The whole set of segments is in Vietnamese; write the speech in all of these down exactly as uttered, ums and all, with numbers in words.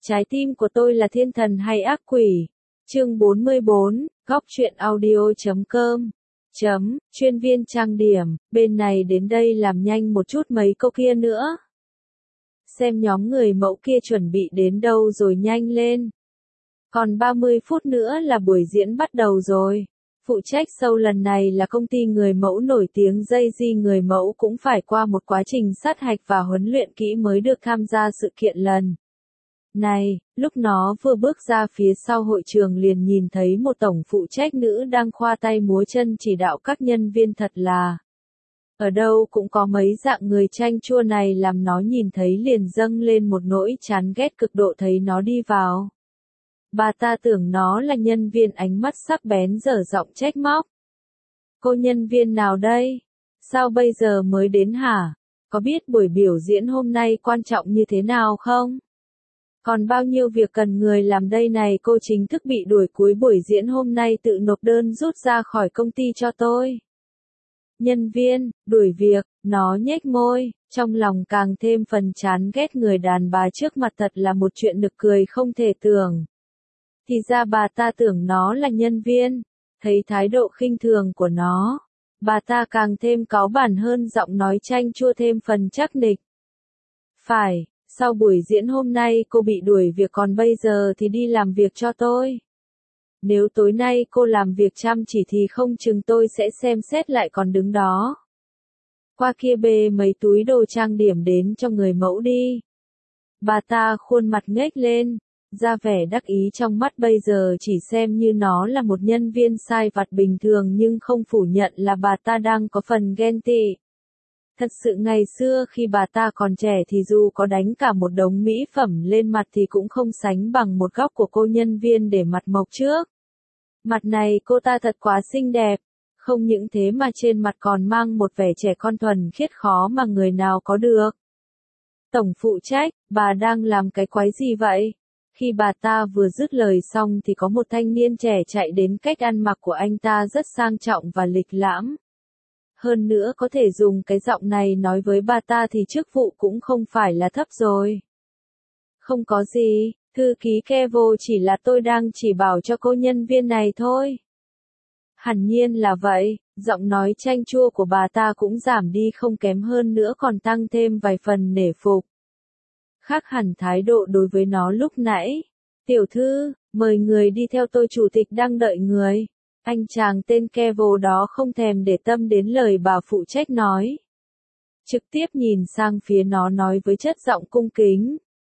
Trái tim của tôi là thiên thần hay ác quỷ? Chương bốn mươi bốn, góc truyện audio chấm com. Chấm, chuyên viên trang điểm, bên này đến đây làm nhanh một chút mấy câu kia nữa. Xem nhóm người mẫu kia chuẩn bị đến đâu rồi, nhanh lên. Còn ba mươi phút nữa là buổi diễn bắt đầu rồi. Phụ trách show lần này là công ty người mẫu nổi tiếng Jay-Z. Người mẫu cũng phải qua một quá trình sát hạch và huấn luyện kỹ mới được tham gia sự kiện lần này. Lúc nó vừa bước ra phía sau hội trường liền nhìn thấy một tổng phụ trách nữ đang khoa tay múa chân chỉ đạo các nhân viên, thật là ở đâu cũng có mấy dạng người chanh chua này, làm nó nhìn thấy liền dâng lên một nỗi chán ghét cực độ. Thấy nó đi vào, bà ta tưởng nó là nhân viên, ánh mắt sắc bén dở giọng trách móc. Cô nhân viên nào đây? Sao bây giờ mới đến hả? Có biết buổi biểu diễn hôm nay quan trọng như thế nào không? Còn bao nhiêu việc cần người làm đây này? Cô chính thức bị đuổi cuối buổi diễn hôm nay, tự nộp đơn rút ra khỏi công ty cho tôi. Nhân viên, đuổi việc, nó nhếch môi, trong lòng càng thêm phần chán ghét người đàn bà trước mặt, thật là một chuyện nực cười không thể tưởng. Thì ra bà ta tưởng nó là nhân viên. Thấy thái độ khinh thường của nó, bà ta càng thêm cáu bẳn hơn, giọng nói chanh chua thêm phần chắc nịch. Phải, sau buổi diễn hôm nay cô bị đuổi việc, còn bây giờ thì đi làm việc cho tôi. Nếu tối nay cô làm việc chăm chỉ thì không chừng tôi sẽ xem xét lại, còn đứng đó. Qua kia bê mấy túi đồ trang điểm đến cho người mẫu đi. Bà ta khuôn mặt nhếch lên, ra vẻ đắc ý, trong mắt bây giờ chỉ xem như nó là một nhân viên sai vặt bình thường, nhưng không phủ nhận là bà ta đang có phần ghen tị. Thật sự ngày xưa khi bà ta còn trẻ thì dù có đánh cả một đống mỹ phẩm lên mặt thì cũng không sánh bằng một góc của cô nhân viên để mặt mộc trước. Mặt này cô ta thật quá xinh đẹp, không những thế mà trên mặt còn mang một vẻ trẻ con thuần khiết khó mà người nào có được. Tổng phụ trách, bà đang làm cái quái gì vậy? Khi bà ta vừa dứt lời xong thì có một thanh niên trẻ chạy đến. Cách ăn mặc của anh ta rất sang trọng và lịch lãm. Hơn nữa có thể dùng cái giọng này nói với bà ta thì chức vụ cũng không phải là thấp rồi. Không có gì, thư ký Kevo, chỉ là tôi đang chỉ bảo cho cô nhân viên này thôi. Hẳn nhiên là vậy, giọng nói chanh chua của bà ta cũng giảm đi không kém, hơn nữa còn tăng thêm vài phần nể phục. Khác hẳn thái độ đối với nó lúc nãy. Tiểu thư, mời người đi theo tôi, chủ tịch đang đợi người. Anh chàng tên Kevo đó không thèm để tâm đến lời bà phụ trách nói. Trực tiếp nhìn sang phía nó nói với chất giọng cung kính.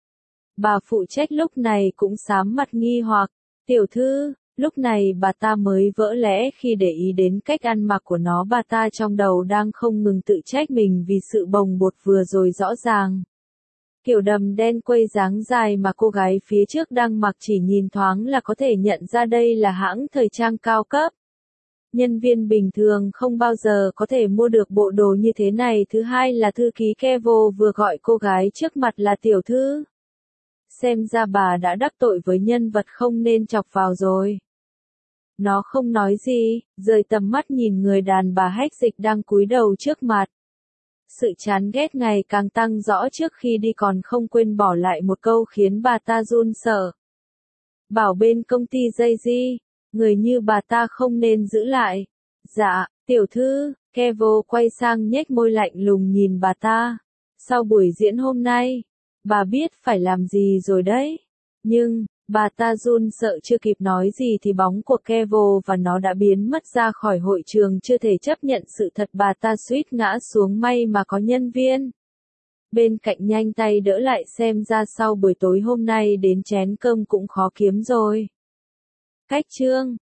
Bà phụ trách lúc này cũng sám mặt nghi hoặc. Tiểu thư, lúc này bà ta mới vỡ lẽ khi để ý đến cách ăn mặc của nó. Bà ta trong đầu đang không ngừng tự trách mình vì sự bồng bột vừa rồi. Rõ ràng kiểu đầm đen quây dáng dài mà cô gái phía trước đang mặc, chỉ nhìn thoáng là có thể nhận ra đây là hãng thời trang cao cấp. Nhân viên bình thường không bao giờ có thể mua được bộ đồ như thế này. Thứ hai là thư ký Kevo vừa gọi cô gái trước mặt là tiểu thư. Xem ra bà đã đắc tội với nhân vật không nên chọc vào rồi. Nó không nói gì, rời tầm mắt nhìn người đàn bà hách dịch đang cúi đầu trước mặt. Sự chán ghét ngày càng tăng rõ, trước khi đi còn không quên bỏ lại một câu khiến bà ta run sợ. Bảo bên công ty Jay-Z, người như bà ta không nên giữ lại. Dạ, tiểu thư. Kevo quay sang nhếch môi lạnh lùng nhìn bà ta. Sau buổi diễn hôm nay, bà biết phải làm gì rồi đấy. Nhưng, bà ta run sợ chưa kịp nói gì thì bóng của Kevo và nó đã biến mất ra khỏi hội trường. Chưa thể chấp nhận sự thật, bà ta suýt ngã xuống, may mà có nhân viên bên cạnh nhanh tay đỡ lại, xem ra sau buổi tối hôm nay đến chén cơm cũng khó kiếm rồi. Cách chương